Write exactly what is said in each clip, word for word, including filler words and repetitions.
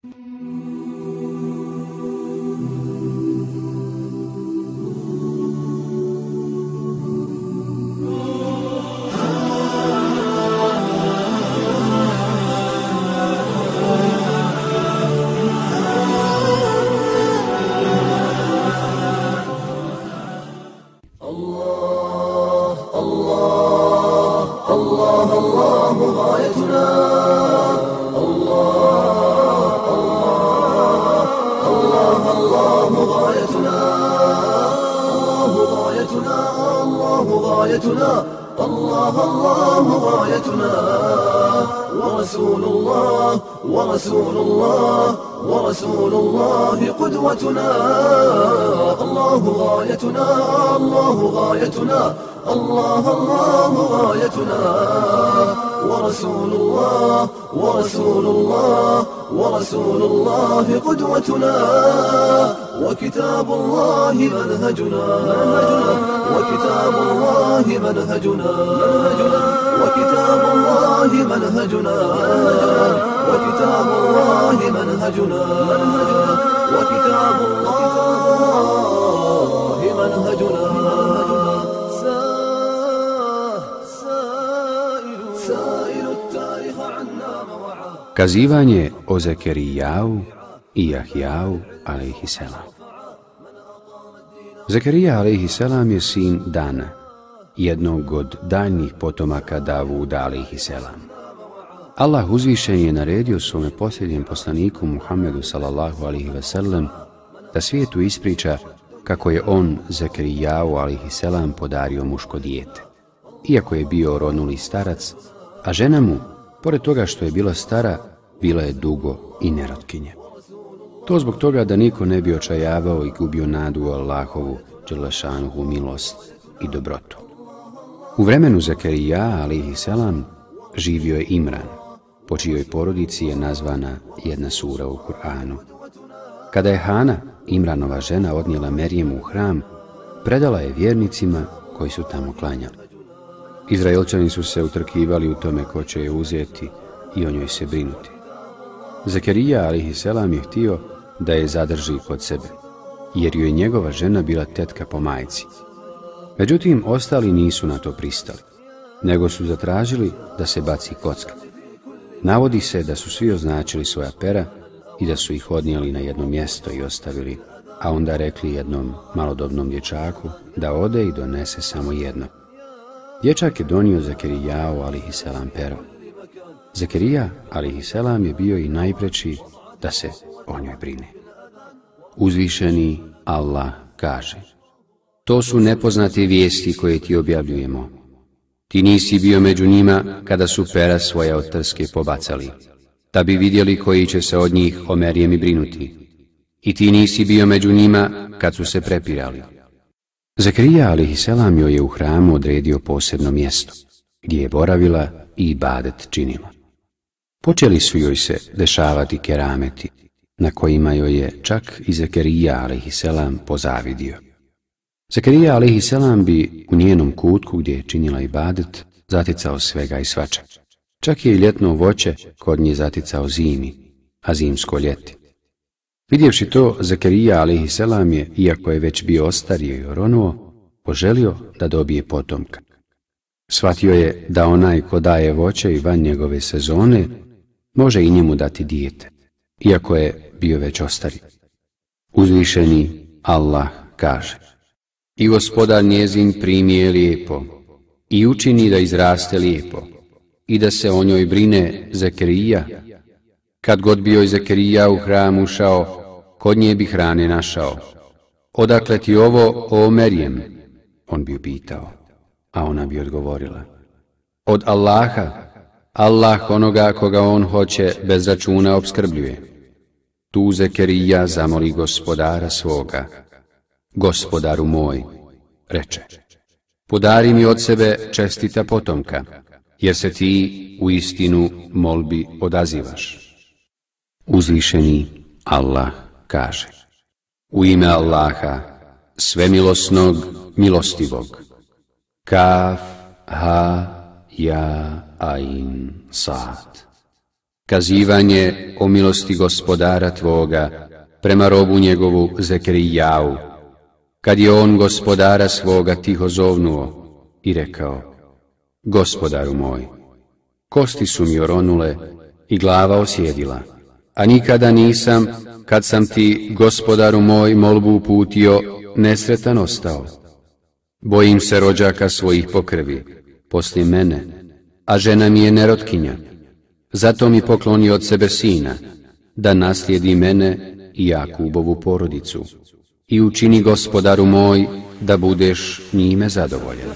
وكتاب الله منهجنا وكتاب الله منهجنا وكتاب الله منهجنا وكتاب الله منهجنا وكتاب الله منهجنا سائل التاريخ عنا موعا. Kazivanje o Zekerijau i Jahjau alejhiselam. Zekerija alejhiselam je sin Dana, jednog od daljnjih potomaka Davuda alejhiselam. Allah uzvišen je naredio svome posljednjem poslaniku Muhammedu sallallahu alejhi ve sellem da svijetu ispriča kako je on Zekerijau alejhiselam podario muško dijete, iako je bio ronuli starac, a žena mu, pored toga što je bila stara, bila je dugo i nerotkinja. To zbog toga da niko ne bi očajavao i gubio nadu u Allahovu dželešanuhu milost i dobrotu. U vremenu Zekerija alejhiselam živio je Imran, po čijoj porodici je nazvana jedna sura u Kur'anu. Kada je Hana, Imranova žena, odnijela Merijemu u hram, predala je vjernicima koji su tamo klanjali. Izraelčani su se utrkivali u tome ko će je uzeti i o njoj se brinuti. Zekerija alejhiselam je htio da je zadrži kod sebe, jer joj je njegova žena bila tetka po majci. Međutim, ostali nisu na to pristali, nego su zatražili da se baci kocka. Navodi se da su svi označili svoja pera i da su ih odnijeli na jedno mjesto i ostavili, a onda rekli jednom malodobnom dječaku da ode i donese samo jedno. Dječak je donio Zekerijau alejhiselam pero. Zekerija alejhiselam je bio i najpreči da se o njoj brine. Uzvišeni Allah kaže: to su nepoznate vijesti koje ti objavljujemo. Ti nisi bio među njima kada su pera svoja od trske pobacali, da bi vidjeli koji će se od njih o Merijemi brinuti. I ti nisi bio među njima kad su se prepirali. Zekerija alejhiselam joj je u hramu odredio posebno mjesto, gdje je boravila i ibadet činila. Počeli su joj se dešavati kerameti, na kojima joj je čak i Zekerija alejhiselam pozavidio. Zekerija alejhiselam bi u njenom kutku gdje je činila ibadet zaticao svega i svačega. Čak je i ljetno voće kod nje zaticao zimi, a zimsko ljeti. Vidjevši to, Zekerija alejhiselam je, iako je već bio ostario i oronuo, poželio da dobije potomka. Shvatio je da onaj ko daje voće i van njegove sezone može i njemu dati dijete, iako je bio već ostari. Uzvišeni Allah kaže: i gospodar njezin primi je lijepo i učini da izraste lijepo i da se o njoj brine Zekerija. Kad god bio je Zekerija u hram ušao, kod nje bi hrane našao. Odakle ti ovo, o Merijem? On bi upitao, a ona bi odgovorila: od Allaha. Allah onoga koga on hoće bez računa opskrbljuje. Tu Zekerija zamoli gospodara svoga: gospodaru moj, reče, podari mi od sebe čestita potomka, jer se ti u istinu molbi odazivaš. Uzvišeni Allah kaže: u ime Allaha, svemilosnog, milostivog. Kaf, ha, ja, ain, sad. Kazivanje o milosti gospodara tvoga prema robu njegovu Zekerijavu, kad je on gospodara svoga tiho zovnuo i rekao: Gospodaru moj, kosti su mi oronule i glava osjedila, a nikada nisam, kad sam ti, gospodaru moj, molbu uputio, nesretan ostao. Bojim se rođaka svojih po krvi, poslije mene, a žena mi je nerotkinja. Zato mi pokloni od sebe sina, da naslijedi mene i Jakubovu porodicu, i učini, gospodaru moj, da budeš njime zadovoljan.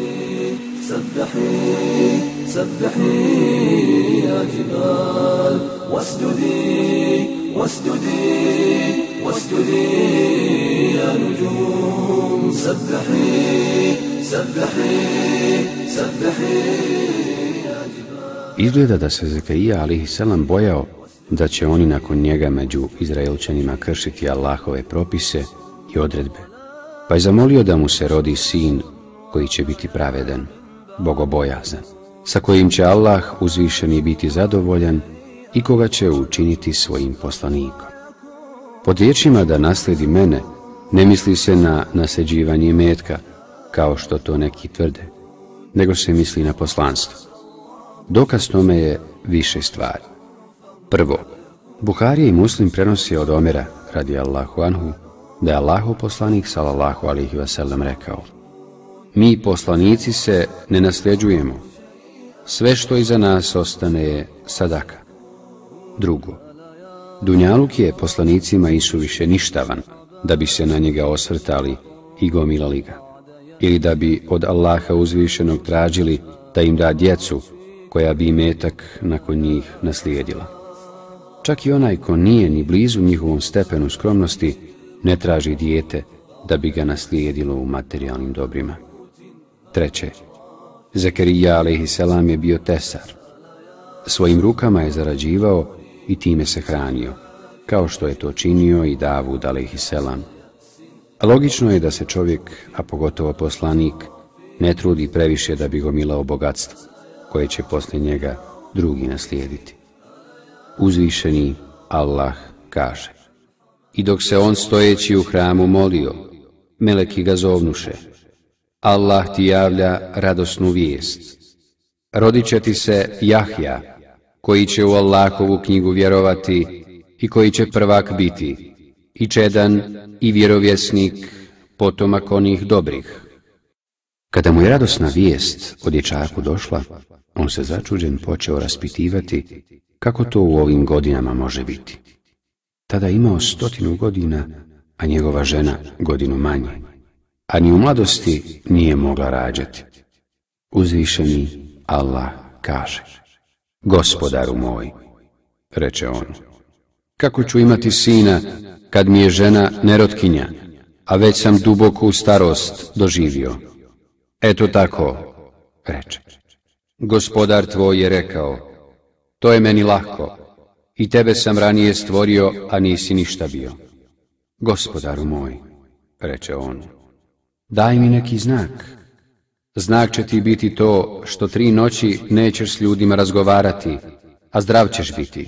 Izgleda da se Zekarija alejhiselam bojao da će oni nakon njega među Izraelčanima kršiti Allahove propise i odredbe, pa je zamolio da mu se rodi sin koji će biti pravedan, bogobojazan, sa kojim će Allah uzvišeni biti zadovoljan i koga će učiniti svojim poslanikom. Pod riječima da nasledi mene ne misli se na nasljeđivanje imetka, kao što to neki tvrde, nego se misli na poslanstvo. Dokaz tome je više stvari. Prvo, Buharija i Muslim prenosi od Omera, radijallahu anhu, da je Allahov poslanik sallallahu alejhi ve sellem rekao: Mi poslanici se ne nasljeđujemo, sve što iza nas ostane je sadaka. Drugo, dunjaluk je poslanicima isuviše ništavan da bi se na njega osvrtali i gomilali ga, ili da bi od Allaha uzvišenog tražili da im da djecu koja bi imetak nakon njih naslijedila. Čak i onaj ko nije ni blizu njihovom stepenu skromnosti ne traži dijete da bi ga naslijedilo u materijalnim dobrima. Treće, Zekarija alejhiselam je bio tesar. Svojim rukama je zarađivao i time se hranio, kao što je to činio i Davud alejhiselam. Logično je da se čovjek, a pogotovo poslanik, ne trudi previše da bi gomilao bogatstvo, koje će poslije njega drugi naslijediti. Uzvišeni Allah kaže: I dok se on stojeći u hramu molio, meleki ga zovnuše: Allah ti javlja radosnu vijest. Rodit će ti se Jahja, koji će u Allahovu knjigu vjerovati i koji će prvak biti, i čedan i vjerovjesnik, potomak onih dobrih. Kada mu je radosna vijest o dječaku došla, on se začuđen počeo raspitivati kako to u ovim godinama može biti. Tada je imao stotinu godina, a njegova žena godinu manje, a ni u mladosti nije mogla rađati. Uzvišeni Allah kaže: Gospodaru moj, reče on, kako ću imati sina kad mi je žena nerotkinja, a već sam duboku starost doživio. Eto tako, reče, Gospodar tvoj je rekao: To je meni lahko, i tebe sam ranije stvorio, a nisi ništa bio. Gospodaru moj, reče on, daj mi neki znak. Znak će ti biti to što tri noći nećeš s ljudima razgovarati, a zdrav ćeš biti.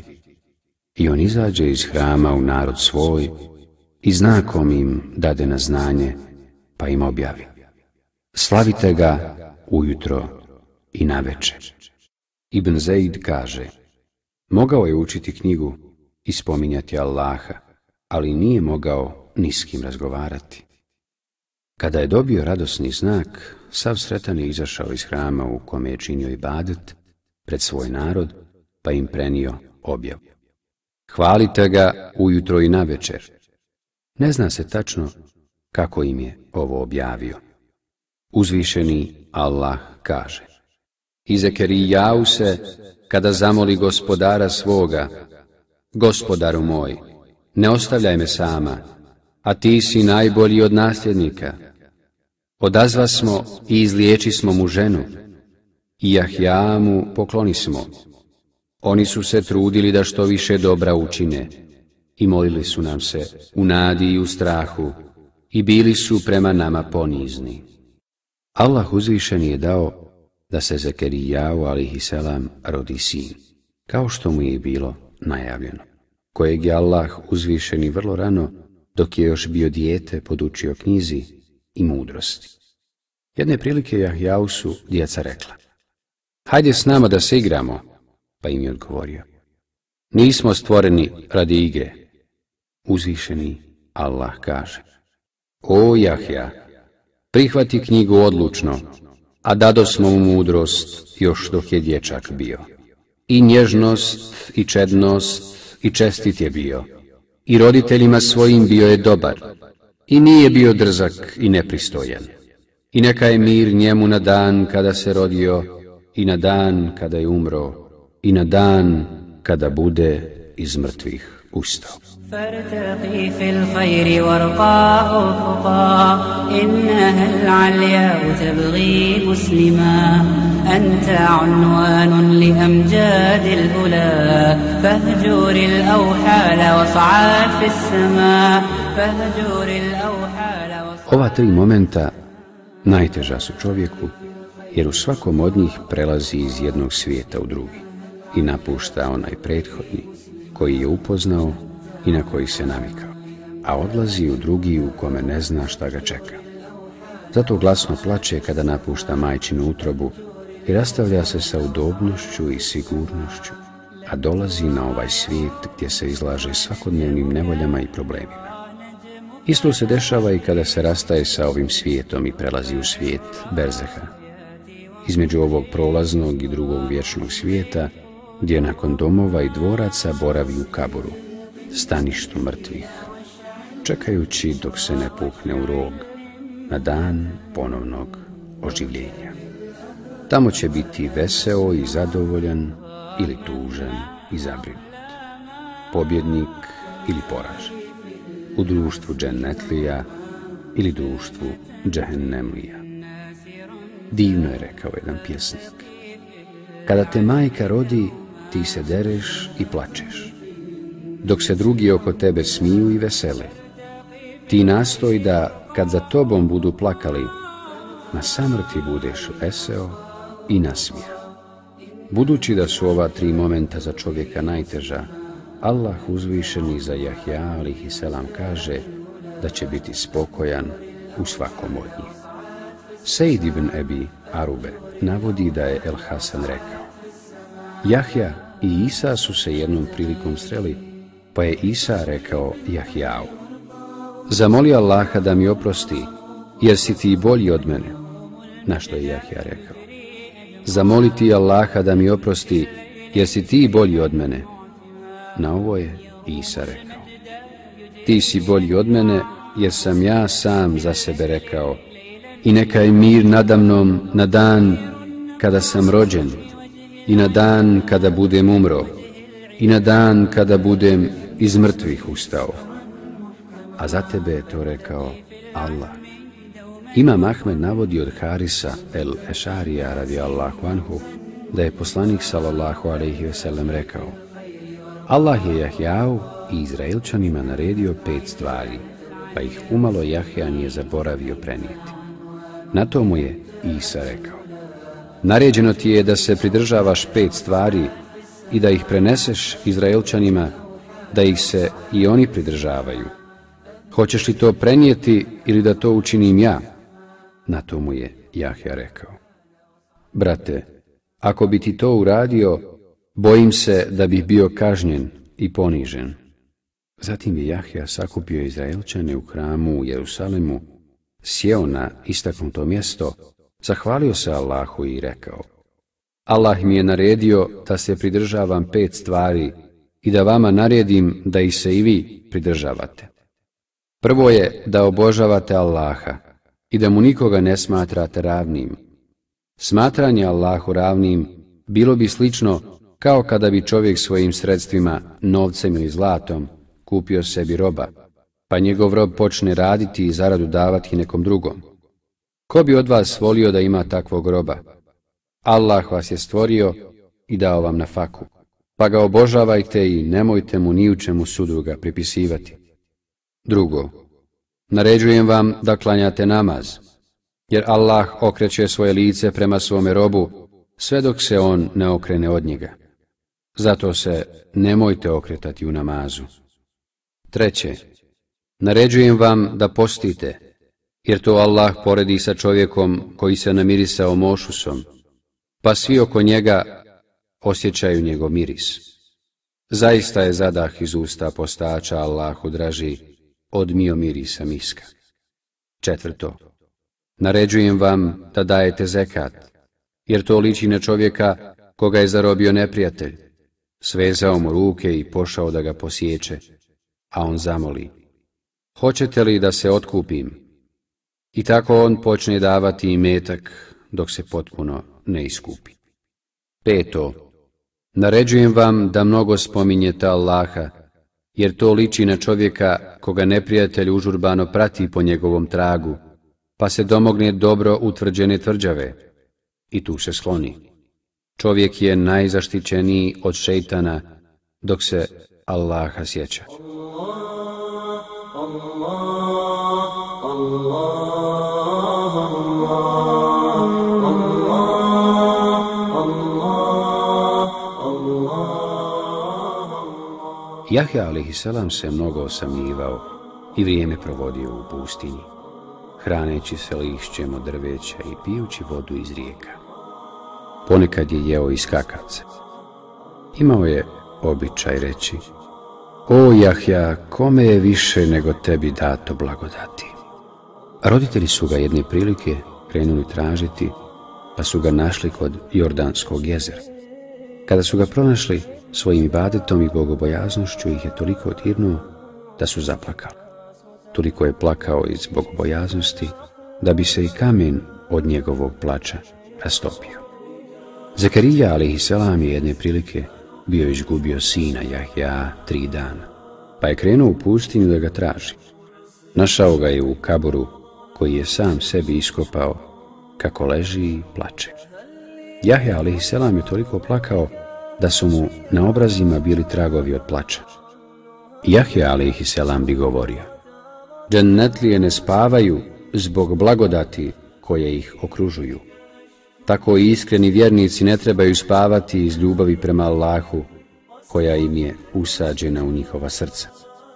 I on izađe iz hrama u narod svoj i znakom im dade na znanje, pa im objavi: Slavite ga ujutro i navečer. Ibn Zeid kaže: Mogao je učiti knjigu i spominjati Allaha, ali nije mogao ni s kim razgovarati. Kada je dobio radosni znak, sav sretan je izašao iz hrama u kome je činio ibadet pred svoj narod, pa im prenio objavu: Hvalite ga ujutro i navečer. Ne zna se tačno kako im je ovo objavio. Uzvišeni Allah kaže: I Zekerijau se, kada zamoli gospodara svoga: Gospodaru moj, ne ostavljaj me sama, a ti si najbolji od nasljednika. Odazva smo i izliječi smo mu ženu, i Jahja mu pokloni smo. Oni su se trudili da što više dobra učine i molili su nam se u nadi i u strahu i bili su prema nama ponizni. Allah uzvišeni je dao da se Zekerijau alejhiselam rodi sin, kao što mu je i bilo najavljeno, kojeg je Allah uzvišeni vrlo rano, dok je još bio dijete, podučio knjizi i mudrosti. Jedne prilike Jahjau su djeca rekla: hajde s nama da se igramo, pa im je odgovorio: nismo stvoreni radi igre. Uzvišeni Allah kaže: o Jahja, prihvati knjigu odlučno, a dadosmo mu mudrost još dok je dječak bio. I nježnost, i čednost, i čestit je bio. I roditeljima svojim bio je dobar. I nije bio drzak i nepristojan. I neka je mir njemu na dan kada se rodio, i na dan kada je umro, i na dan kada bude iz mrtvih ustao. فارتقي في الخير وارقى أفقا إنها العلياء تبغي مسلما أنت عنوان لأمجاد الأولى فاهجر الأوحال واصعد في السماء فاهجر الأوحال واصعد. Ova tri momenta najteža su čovjeku, jer u svakom od njih prelazi iz jednog svijeta u drugi i napušta onaj prethodni koji je upoznao i na koji se navikao, a odlazi u drugi u kome ne zna šta ga čeka. Zato glasno plače kada napušta majčinu utrobu i rastavlja se sa udobnošću i sigurnošću, a dolazi na ovaj svijet gdje se izlaže svakodnevnim nevoljama i problemima. Isto se dešava i kada se rastaje sa ovim svijetom i prelazi u svijet berzeha, između ovog prolaznog i drugog vječnog svijeta, gdje nakon domova i dvoraca boravi u kaburu, staništu mrtvih, čekajući dok se ne pukne u rog na dan ponovnog oživljenja. Tamo će biti veseo i zadovoljan ili tužan i zabrinut, pobjednik ili poražen, u društvu džennetlija ili društvu džehennemlija. Divno je rekao jedan pjesnik: kada te majka rodi, ti se dereš i plačeš, dok se drugi oko tebe smiju i vesele. Ti nastoj da, kad za tobom budu plakali, na samrti budeš veseo i nasmijan. Budući da su ova tri momenta za čovjeka najteža, Allah uzvišeni za Jahja alejhi selam kaže da će biti spokojan u svakom od njih. Sejd ibn Ebi Arube navodi da je El Hasan rekao: Jahja i Isa su se jednom prilikom sreli, pa je Isa rekao Jahjau: zamoli Allaha da mi oprosti, jer si ti bolji od mene. Na što je Jahja rekao: zamoli ti Allaha da mi oprosti, jer si ti bolji od mene. Na ovo je Isa rekao: ti si bolji od mene, jer sam ja sam za sebe rekao: i neka je mir nadamnom na dan kada sam rođen, i na dan kada budem umro, i na dan kada budem iz mrtvih ustao. A za tebe je to rekao Allah. Imam Ahmed navodi od Harisa el Ešarija radijallahu anhu da je poslanik sallallahu alejhi ve sellem rekao: Allah je Jahjau i Izraelčanima naredio pet stvari, pa ih umalo Jahja nije zaboravio prenijeti. Na to mu je Isa rekao: naređeno ti je da se pridržavaš pet stvari i da ih preneseš Izraelčanima, da ih se i oni pridržavaju. Hoćeš li to prenijeti ili da to učinim ja? Na to mu je Jahja rekao: brate, ako bi ti to uradio, bojim se da bih bio kažnjen i ponižen. Zatim je Jahja sakupio Izraelčane u hramu u Jerusalemu, sjeo na istaknuto mjesto, zahvalio se Allahu i rekao: Allah mi je naredio da se pridržavam pet stvari i da vama naredim da ih se i vi pridržavate. Prvo je da obožavate Allaha i da mu nikoga ne smatrate ravnim. Smatranje Allahu ravnim bilo bi slično kao kada bi čovjek svojim sredstvima, novcem ili zlatom, kupio sebi roba, pa njegov rob počne raditi i zaradu davati nekom drugom. Ko bi od vas volio da ima takvog roba? Allah vas je stvorio i dao vam na faku, pa ga obožavajte i nemojte mu ni u čemu sudruga pripisivati. Drugo, naređujem vam da klanjate namaz, jer Allah okreće svoje lice prema svome robu sve dok se on ne okrene od njega. Zato se nemojte okretati u namazu. Treće, naređujem vam da postite, jer to Allah poredi sa čovjekom koji se namirisao mošusom, pa svi oko njega osjećaju njegov miris. Zaista je zadah iz usta postača Allahu draži od mio mirisa miska. Četvrto, naređujem vam da dajete zekat, jer to liči na čovjeka koga je zarobio neprijatelj. Svezao mu ruke i pošao da ga posjeće, a on zamoli: hoćete li da se otkupim? I tako on počne davati imetak dok se potpuno ne iskupi. Peto, naređujem vam da mnogo spominjete Allaha, jer to liči na čovjeka koga neprijatelj užurbano prati po njegovom tragu, pa se domogne dobro utvrđene tvrđave i tu se skloni. Čovjek je najzaštićeniji od šejtana dok se Allaha sjeća. Jahja alejhiselam se mnogo osamljivao i vrijeme provodio u pustinji, hraneći se lišćem od drveća i pijući vodu iz rijeka. Ponekad je jeo i skakaca. Imao je običaj reći: o Jahja, kome je više nego tebi dato blagodati? Roditelji su ga jedne prilike krenuli tražiti, pa su ga našli kod Jordanskog jezera. Kada su ga pronašli, svojim ibadetom i bogobojaznošću ih je toliko dirnuo da su zaplakali. Toliko je plakao iz bogobojaznosti da bi se i kamen od njegovog plača rastopio. Zakarija alejhiselam je jedne prilike bio izgubio sina Jahja tri dana, pa je krenuo u pustinju da ga traži. Našao ga je u kaburu koji je sam sebi iskopao, kako leži i plače. Jahja alejhiselam je toliko plakao da su mu na obrazima bili tragovi od plača. Jahja alejhiselam bi govorio: džennetlije ne spavaju zbog blagodati koje ih okružuju. Tako i iskreni vjernici ne trebaju spavati iz ljubavi prema Allahu koja im je usađena u njihova srca.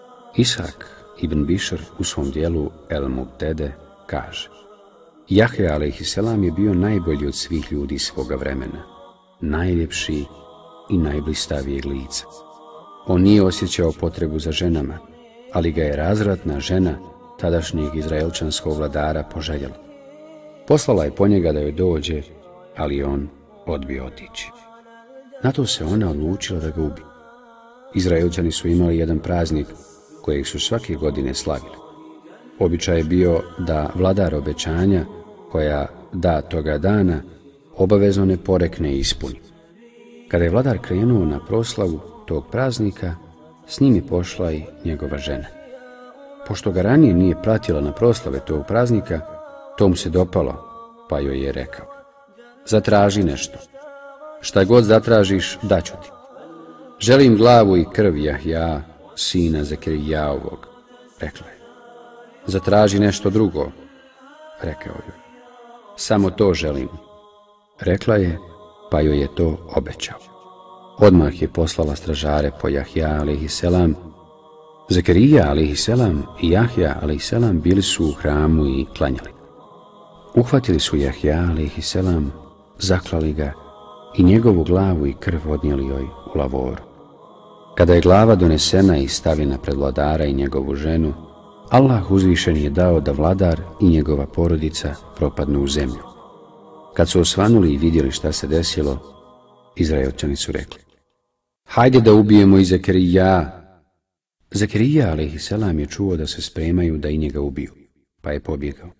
Ishak ibn Bišr u svom dijelu El Mubtede kaže: Jahja alejhiselam je bio najbolji od svih ljudi svoga vremena, najljepši i najblistavijeg lica. On nije osjećao potrebu za ženama, ali ga je razvratna žena tadašnjeg izraelčanskog vladara poželjela. Poslala je po njega da joj dođe, ali on odbio otići. Na to se ona odlučila da ga ubije. Izraelčani su imali jedan praznik kojeg su svake godine slavili. Običaj je bio da vladar obećanja koja da toga dana obavezno ne porekne i ispuni. Kada je vladar krenuo na proslavu tog praznika, s njim je pošla i njegova žena. Pošto ga ranije nije pratila na proslave tog praznika, to mu se dopalo, pa joj je rekao: zatraži nešto. Šta god zatražiš, daću ti. Želim glavu i krv Jahja, sina Zakarijaovog, rekla je. Zatraži nešto drugo, rekao joj. Samo to želim, rekla je, pa joj je to obećao. Odmah je poslala stražare po Jahja alejhiselam. Zakarija alejhiselam i Jahja alejhiselam bili su u hramu i klanjali. Uhvatili su Jahja alejhiselam, zaklali ga i njegovu glavu i krv odnijeli joj u lavoru. Kada je glava donesena i stavljena pred vladara i njegovu ženu, Allah uzvišen je dao da vladar i njegova porodica propadnu u zemlju. Kad su osvanuli i vidjeli šta se desilo, Izraelčani su rekli: hajde da ubijemo i Zakarija. Zakarija alejhiselam je čuo da se spremaju da i njega ubiju, pa je pobjegao.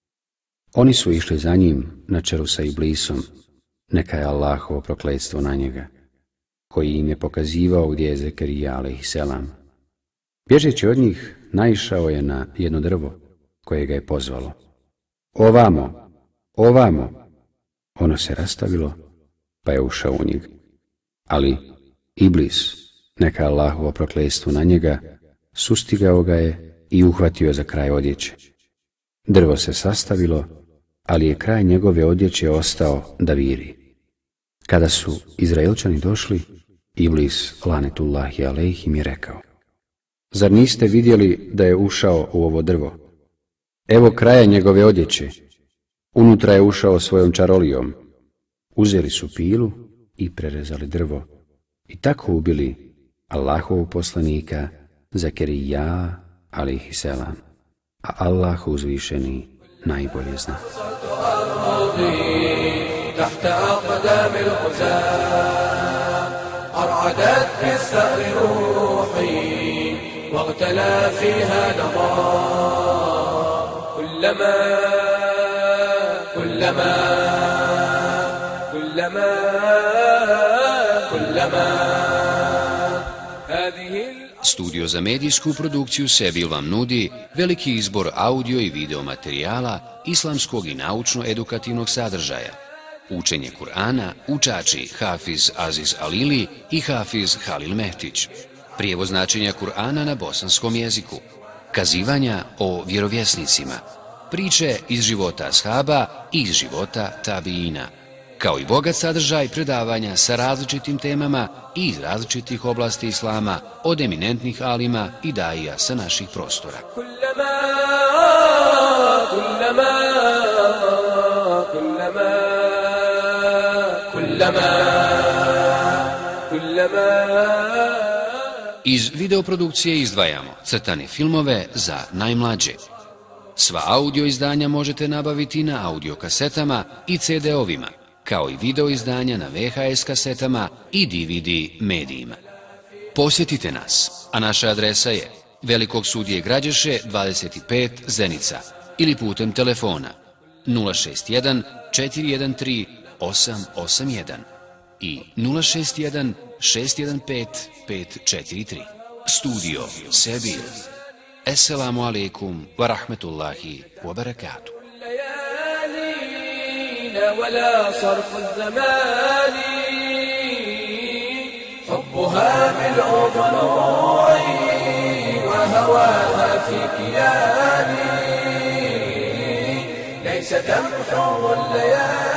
Oni su išli za njim na čelu sa Iblisom, neka je Allahovo prokletstvo na njega, koji im je pokazivao gdje je Zakarija alejhiselam. Bježeći od njih, naišao je na jedno drvo koje ga je pozvalo. Ovamo, ovamo. Ono se rastavilo, pa je ušao u njega. Ali Iblis, neka Allahovo prokletstvo na njega, sustigao ga je i uhvatio za kraj odjeće. Drvo se sastavilo, ali je kraj njegove odjeće ostao da viri. Kada su Izraelčani došli, Iblis, lanetullahi alejhi, mi rekao: zar niste vidjeli da je ušao u ovo drvo? Evo kraja njegove odjeće. Unutra je ušao svojom čarolijom. Uzeli su pilu i prerezali drvo i tako ubili Allahovog poslanika Zakerija alejhiselam, a Allah uzvišeni najbolje zna. تحت أقدام الغزاة أرعدت بالثأر روحي واغتلى فيها نضاء كلما كلما كلما كلما هذه. Studio za medijsku produkciju Sebil vam nudi veliki izbor audio i video materijala islamskog i naučno-edukativnog sadržaja. Učenje Kur'ana, učači Hafiz Aziz Alili i Hafiz Halil Mehtić. Prijevoz značenja Kur'ana na bosanskom jeziku. Kazivanja o vjerovjesnicima. Priče iz života ashaba i iz života tabiina. Kao i bogat sadržaj predavanja sa različitim temama i iz različitih oblasti islama od eminentnih alima i daija sa naših prostora. كلما كلما كلما كلما كلما. Iz videoprodukcije izdvajamo crtane filmove za najmlađe. Sva audio izdanja možete nabaviti na audio kasetama i ce de ovima, kao i video izdanja na ve ha es kasetama i de ve de medijima. Posjetite nas, a naša adresa je Velikog sudije Građeše dvadeset pet Zenica ili putem telefona nula šest jedan četiri jedan tri osam osam jedan i nula šest jedan šest jedan pet pet četiri tri. Studio Sebil. Esselamu alaikum wa rahmetullahi wa barakatuh. ولا صرف الزمان حبها ملء ضلوعي وهواها في كياني ليس تمحو الليالي